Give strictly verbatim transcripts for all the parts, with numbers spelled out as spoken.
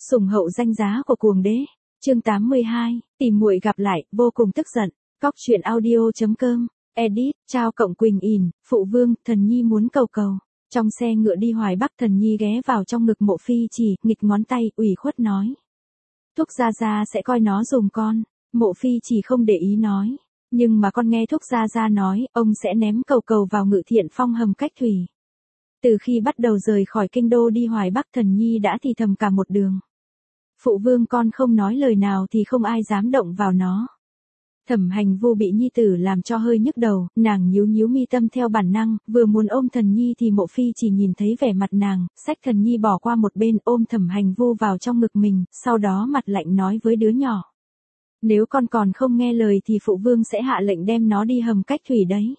Sủng hậu danh giá của cuồng đế. Chương tám mươi hai, tìm muội gặp lại, vô cùng tức giận. Cóc truyện audio chấm com. Edit, trao cộng Quỳnh ỉn, phụ vương, thần nhi muốn cầu cầu. Trong xe ngựa đi Hoài Bắc, thần nhi ghé vào trong ngực Mộ Phi Chỉ, nghịch ngón tay, ủy khuất nói. Thúc gia gia sẽ coi nó dùng con. Mộ Phi Chỉ không để ý nói. Nhưng mà con nghe thúc gia gia nói, ông sẽ ném cầu cầu vào Ngự Thiện Phong hầm cách thủy. Từ khi bắt đầu rời khỏi kinh đô đi Hoài Bắc, thần nhi đã thì thầm cả một đường. Phụ vương con không nói lời nào thì không ai dám động vào nó. Thẩm Hành Vu bị nhi tử làm cho hơi nhức đầu, nàng nhíu nhíu mi tâm theo bản năng, vừa muốn ôm thần nhi thì Mộ Phi chỉ nhìn thấy vẻ mặt nàng, xách thần nhi bỏ qua một bên, ôm Thẩm Hành Vu vào trong ngực mình, sau đó mặt lạnh nói với đứa nhỏ. Nếu con còn không nghe lời thì phụ vương sẽ hạ lệnh đem nó đi hầm cách thủy đấy.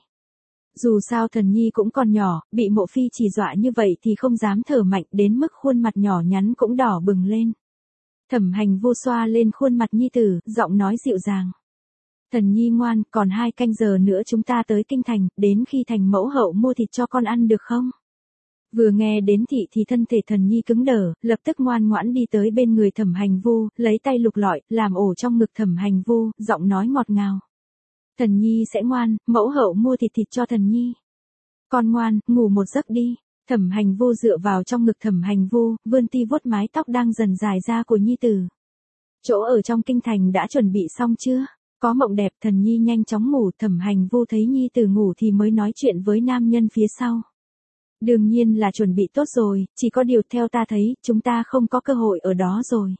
Dù sao thần nhi cũng còn nhỏ, bị Mộ Phi chỉ dọa như vậy thì không dám thở mạnh, đến mức khuôn mặt nhỏ nhắn cũng đỏ bừng lên. Thẩm Hành Vu xoa lên khuôn mặt nhi tử, giọng nói dịu dàng. Thần nhi ngoan, còn hai canh giờ nữa chúng ta tới kinh thành, đến khi thành mẫu hậu mua thịt cho con ăn được không? Vừa nghe đến thị thì thân thể thần nhi cứng đờ, lập tức ngoan ngoãn đi tới bên người Thẩm Hành Vu, lấy tay lục lọi, làm ổ trong ngực Thẩm Hành Vu, giọng nói ngọt ngào. Thần nhi sẽ ngoan, mẫu hậu mua thịt thịt cho thần nhi. Con ngoan, ngủ một giấc đi. Thẩm Hành Vu dựa vào trong ngực Thẩm Hành Vu, vươn ti vuốt mái tóc đang dần dài ra của nhi tử. Chỗ ở trong kinh thành đã chuẩn bị xong chưa? Có mộng đẹp, thần nhi nhanh chóng ngủ. Thẩm Hành Vu thấy nhi tử ngủ thì mới nói chuyện với nam nhân phía sau. Đương nhiên là chuẩn bị tốt rồi, chỉ có điều theo ta thấy, chúng ta không có cơ hội ở đó rồi.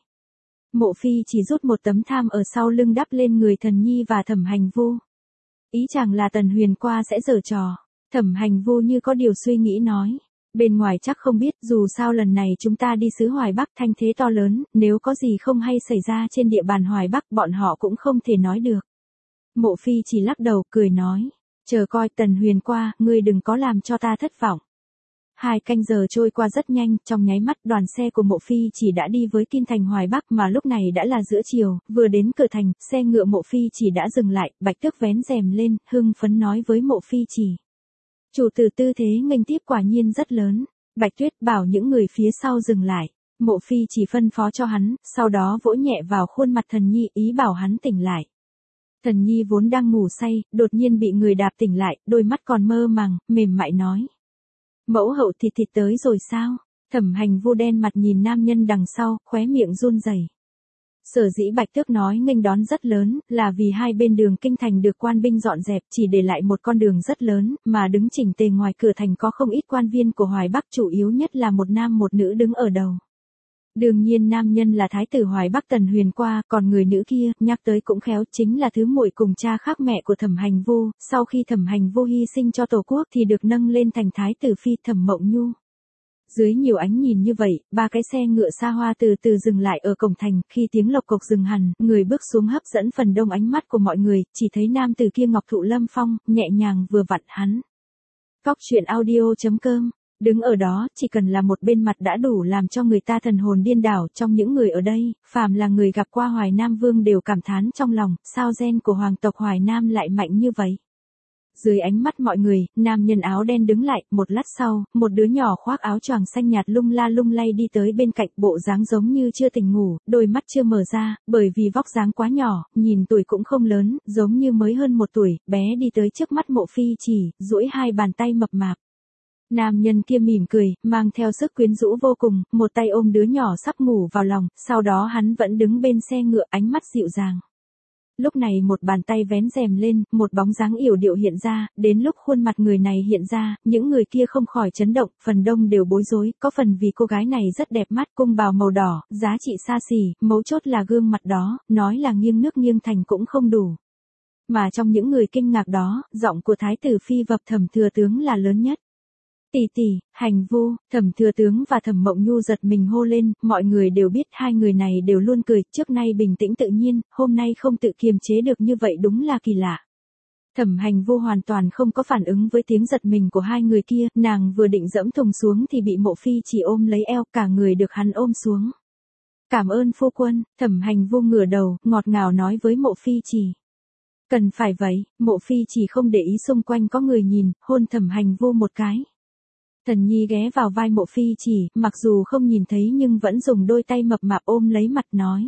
Mộ Phi chỉ rút một tấm tham ở sau lưng đắp lên người thần nhi và Thẩm Hành Vu. Ý chẳng là Tần Huyền qua sẽ giở trò. Thẩm Hành Vu như có điều suy nghĩ nói. Bên ngoài chắc không biết, dù sao lần này chúng ta đi xứ Hoài Bắc thanh thế to lớn, nếu có gì không hay xảy ra trên địa bàn Hoài Bắc bọn họ cũng không thể nói được. Mộ Phi chỉ lắc đầu, cười nói. Chờ coi Tần Huyền qua, ngươi đừng có làm cho ta thất vọng. Hai canh giờ trôi qua rất nhanh, trong nháy mắt đoàn xe của Mộ Phi chỉ đã đi với kinh thành Hoài Bắc mà lúc này đã là giữa chiều, vừa đến cửa thành, xe ngựa Mộ Phi chỉ đã dừng lại, Bạch Tước vén rèm lên, hưng phấn nói với Mộ Phi chỉ. Chủ tử tư thế nghênh tiếp quả nhiên rất lớn. Bạch Tuyết bảo những người phía sau dừng lại. Mộ Phi chỉ phân phó cho hắn, sau đó vỗ nhẹ vào khuôn mặt thần nhi, ý bảo hắn tỉnh lại. Thần nhi vốn đang ngủ say, đột nhiên bị người đạp tỉnh lại, đôi mắt còn mơ màng, mềm mại nói. Mẫu hậu thịt thịt tới rồi sao? Thẩm Hành Vu đen mặt nhìn nam nhân đằng sau, khóe miệng run rẩy. Sở dĩ Bạch Tước nói nghênh đón rất lớn, là vì hai bên đường kinh thành được quan binh dọn dẹp, chỉ để lại một con đường rất lớn, mà đứng chỉnh tề ngoài cửa thành có không ít quan viên của Hoài Bắc, chủ yếu nhất là một nam một nữ đứng ở đầu. Đương nhiên nam nhân là thái tử Hoài Bắc Tần Huyền qua, còn người nữ kia, nhắc tới cũng khéo, chính là thứ muội cùng cha khác mẹ của Thẩm Hành Vu, sau khi Thẩm Hành Vu hy sinh cho tổ quốc thì được nâng lên thành thái tử phi Thẩm Mộng Nhu. Dưới nhiều ánh nhìn như vậy, ba cái xe ngựa xa hoa từ từ dừng lại ở cổng thành, khi tiếng lộc cộc dừng hẳn, người bước xuống hấp dẫn phần đông ánh mắt của mọi người, chỉ thấy nam tử kia ngọc thụ lâm phong, nhẹ nhàng vừa vặn hắn. Cóc truyện audio chấm com. Đứng ở đó, chỉ cần là một bên mặt đã đủ làm cho người ta thần hồn điên đảo, trong những người ở đây, phàm là người gặp qua Hoài Nam Vương đều cảm thán trong lòng, sao gen của hoàng tộc Hoài Nam lại mạnh như vậy. Dưới ánh mắt mọi người, nam nhân áo đen đứng lại, một lát sau, một đứa nhỏ khoác áo choàng xanh nhạt lung la lung lay đi tới bên cạnh, bộ dáng giống như chưa tỉnh ngủ, đôi mắt chưa mở ra, bởi vì vóc dáng quá nhỏ, nhìn tuổi cũng không lớn, giống như mới hơn một tuổi, bé đi tới trước mắt Mộ Phi chỉ, duỗi hai bàn tay mập mạp. Nam nhân kia mỉm cười, mang theo sức quyến rũ vô cùng, một tay ôm đứa nhỏ sắp ngủ vào lòng, sau đó hắn vẫn đứng bên xe ngựa, ánh mắt dịu dàng. Lúc này một bàn tay vén rèm lên, một bóng dáng yểu điệu hiện ra, đến lúc khuôn mặt người này hiện ra, những người kia không khỏi chấn động, phần đông đều bối rối, có phần vì cô gái này rất đẹp mắt, cung bào màu đỏ, giá trị xa xỉ, mấu chốt là gương mặt đó, nói là nghiêng nước nghiêng thành cũng không đủ. Mà trong những người kinh ngạc đó, giọng của thái tử phi vập Thẩm thừa tướng là lớn nhất. Tỷ tỷ, Hành Vu, Thẩm thừa tướng và Thẩm Mộng Nhu giật mình hô lên, mọi người đều biết hai người này đều luôn cười, trước nay bình tĩnh tự nhiên, hôm nay không tự kiềm chế được như vậy đúng là kỳ lạ. Thẩm Hành Vu hoàn toàn không có phản ứng với tiếng giật mình của hai người kia, nàng vừa định dẫm thùng xuống thì bị Mộ Phi chỉ ôm lấy eo, cả người được hắn ôm xuống. Cảm ơn phu quân, Thẩm Hành Vu ngửa đầu, ngọt ngào nói với Mộ Phi chỉ. Cần phải vậy, Mộ Phi chỉ không để ý xung quanh có người nhìn, hôn Thẩm Hành Vu một cái. Thần Nhi ghé vào vai Mộ Phi Chỉ, mặc dù không nhìn thấy nhưng vẫn dùng đôi tay mập mạp ôm lấy mặt nói.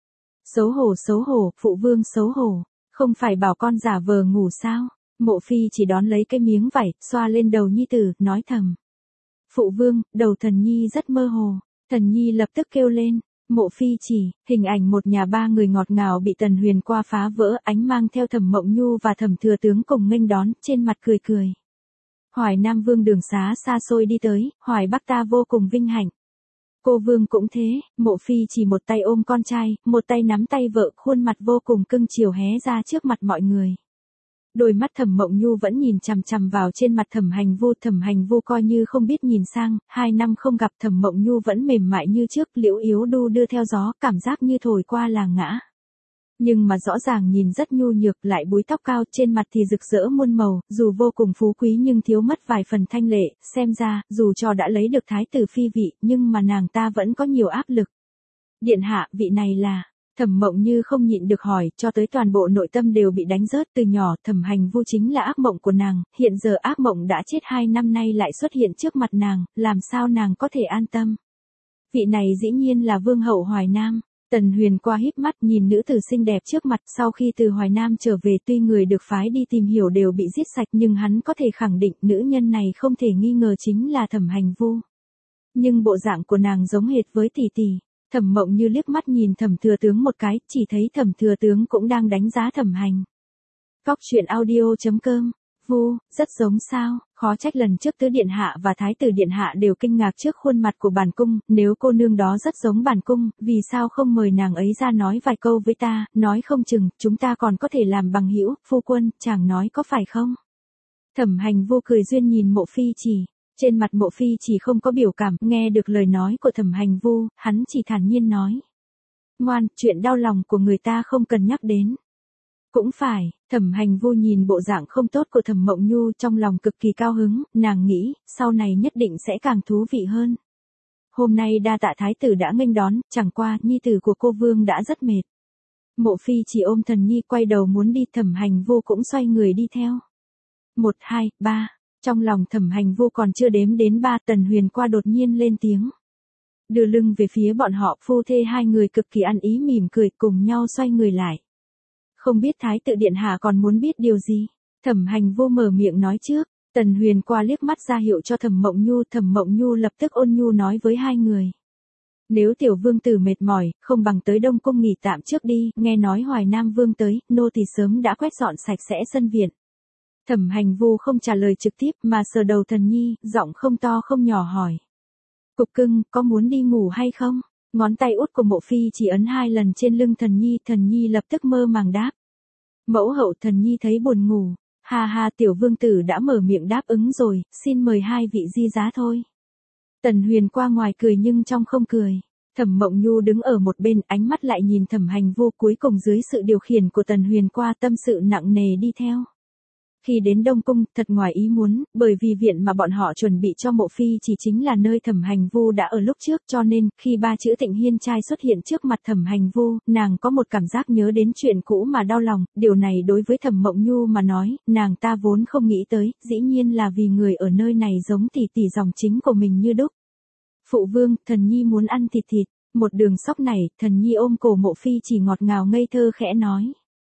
Xấu hổ xấu hổ, phụ vương xấu hổ, không phải bảo con giả vờ ngủ sao? Mộ Phi Chỉ đón lấy cái miếng vải, xoa lên đầu nhi tử, nói thầm. Phụ vương, đầu Thần Nhi rất mơ hồ. Thần Nhi lập tức kêu lên. Mộ Phi Chỉ, hình ảnh một nhà ba người ngọt ngào bị Tần Huyền qua phá vỡ, ánh mang theo Thẩm Mộng Nhu và Thẩm Thừa Tướng cùng nghênh đón, trên mặt cười cười. Hoài Nam Vương đường xá xa xôi đi tới, Hoài Bắc ta vô cùng vinh hạnh. Cô Vương cũng thế, Mộ Phi Chỉ một tay ôm con trai, một tay nắm tay vợ, khuôn mặt vô cùng cưng chiều hé ra trước mặt mọi người. Đôi mắt Thẩm Mộng Nhu vẫn nhìn chằm chằm vào trên mặt Thẩm Hành Vu, Thẩm Hành Vu coi như không biết nhìn sang, hai năm không gặp Thẩm Mộng Nhu vẫn mềm mại như trước, liễu yếu đu đưa theo gió, cảm giác như thổi qua là ngã. Nhưng mà rõ ràng nhìn rất nhu nhược, lại búi tóc cao, trên mặt thì rực rỡ muôn màu, dù vô cùng phú quý nhưng thiếu mất vài phần thanh lệ, xem ra, dù cho đã lấy được thái tử phi vị, nhưng mà nàng ta vẫn có nhiều áp lực. Điện hạ, vị này là... Thẩm Mộng Như không nhịn được hỏi, cho tới toàn bộ nội tâm đều bị đánh rớt. Từ nhỏ Thẩm Hành Vu chính là ác mộng của nàng, hiện giờ ác mộng đã chết hai năm nay lại xuất hiện trước mặt nàng, làm sao nàng có thể an tâm. Vị này dĩ nhiên là Vương hậu Hoài Nam. Tần Huyền qua híp mắt nhìn nữ tử xinh đẹp trước mặt, sau khi từ Hoài Nam trở về tuy người được phái đi tìm hiểu đều bị giết sạch nhưng hắn có thể khẳng định nữ nhân này không thể nghi ngờ chính là Thẩm Hành Vu. Nhưng bộ dạng của nàng giống hệt với tỷ tỷ. Thẩm Mộng Như liếc mắt nhìn Thẩm Thừa Tướng một cái, chỉ thấy Thẩm Thừa Tướng cũng đang đánh giá Thẩm Hành. Cóc truyện audio chấm com, Vu, rất giống sao, khó trách lần trước Tứ Điện Hạ và Thái tử Điện Hạ đều kinh ngạc trước khuôn mặt của bản cung, nếu cô nương đó rất giống bản cung, vì sao không mời nàng ấy ra nói vài câu với ta, nói không chừng, chúng ta còn có thể làm bằng hữu, phu quân, chàng nói có phải không? Thẩm Hành Vu cười duyên nhìn Mộ Phi Chỉ. Trên mặt Mộ Phi Chỉ không có biểu cảm, nghe được lời nói của Thẩm Hành Vu, hắn chỉ thản nhiên nói. Ngoan, chuyện đau lòng của người ta không cần nhắc đến. Cũng phải, Thẩm Hành Vu nhìn bộ dạng không tốt của Thẩm Mộng Nhu trong lòng cực kỳ cao hứng, nàng nghĩ, sau này nhất định sẽ càng thú vị hơn. Hôm nay đa tạ thái tử đã nghênh đón, chẳng qua, nhi tử của cô Vương đã rất mệt. Mộ Phi Chỉ ôm Thần Nhi quay đầu muốn đi, Thẩm Hành Vu cũng xoay người đi theo. Một, hai, ba. Trong lòng Thẩm Hành Vu còn chưa đếm đến ba, Tần Huyền qua đột nhiên lên tiếng. Đưa lưng về phía bọn họ, phu thê hai người cực kỳ ăn ý mỉm cười cùng nhau xoay người lại. Không biết Thái tử Điện Hạ còn muốn biết điều gì? Thẩm Hành Vu mở miệng nói trước, Tần Huyền qua liếc mắt ra hiệu cho Thẩm Mộng Nhu, Thẩm Mộng Nhu lập tức ôn nhu nói với hai người. Nếu tiểu vương tử mệt mỏi, không bằng tới Đông Cung nghỉ tạm trước đi, nghe nói Hoài Nam Vương tới, nô tỳ sớm đã quét dọn sạch sẽ sân viện. Thẩm Hành Vu không trả lời trực tiếp mà sờ đầu Thần Nhi, giọng không to không nhỏ hỏi. Cục cưng, có muốn đi ngủ hay không? Ngón tay út của Mộ Phi chỉ ấn hai lần trên lưng Thần Nhi, Thần Nhi lập tức mơ màng đáp. Mẫu hậu, Thần Nhi thấy buồn ngủ. Ha ha, tiểu vương tử đã mở miệng đáp ứng rồi, xin mời hai vị di giá thôi. Tần Huyền qua ngoài cười nhưng trong không cười. Thẩm Mộng Nhu đứng ở một bên, ánh mắt lại nhìn Thẩm Hành Vu, cuối cùng dưới sự điều khiển của Tần Huyền qua tâm sự nặng nề đi theo. Khi đến Đông Cung, thật ngoài ý muốn, bởi vì viện mà bọn họ chuẩn bị cho Mộ Phi chỉ chính là nơi Thẩm Hành Vu đã ở lúc trước, cho nên, khi ba chữ Tịnh Hiên trai xuất hiện trước mặt Thẩm Hành Vu, nàng có một cảm giác nhớ đến chuyện cũ mà đau lòng, điều này đối với Thẩm Mộng Nhu mà nói, nàng ta vốn không nghĩ tới, dĩ nhiên là vì người ở nơi này giống tỷ tỷ dòng chính của mình như đúc. Phụ vương, Thần Nhi muốn ăn thịt thịt, một đường sóc này, Thần Nhi ôm cổ Mộ Phi chỉ ngọt ngào ngây thơ khẽ nói.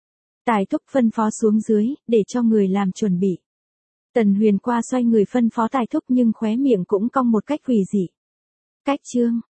Tài thúc phân phó xuống dưới, để cho người làm chuẩn bị. Tần Huyền qua xoay người phân phó Tài thúc nhưng khóe miệng cũng cong một cách quỷ dị. Cách chương.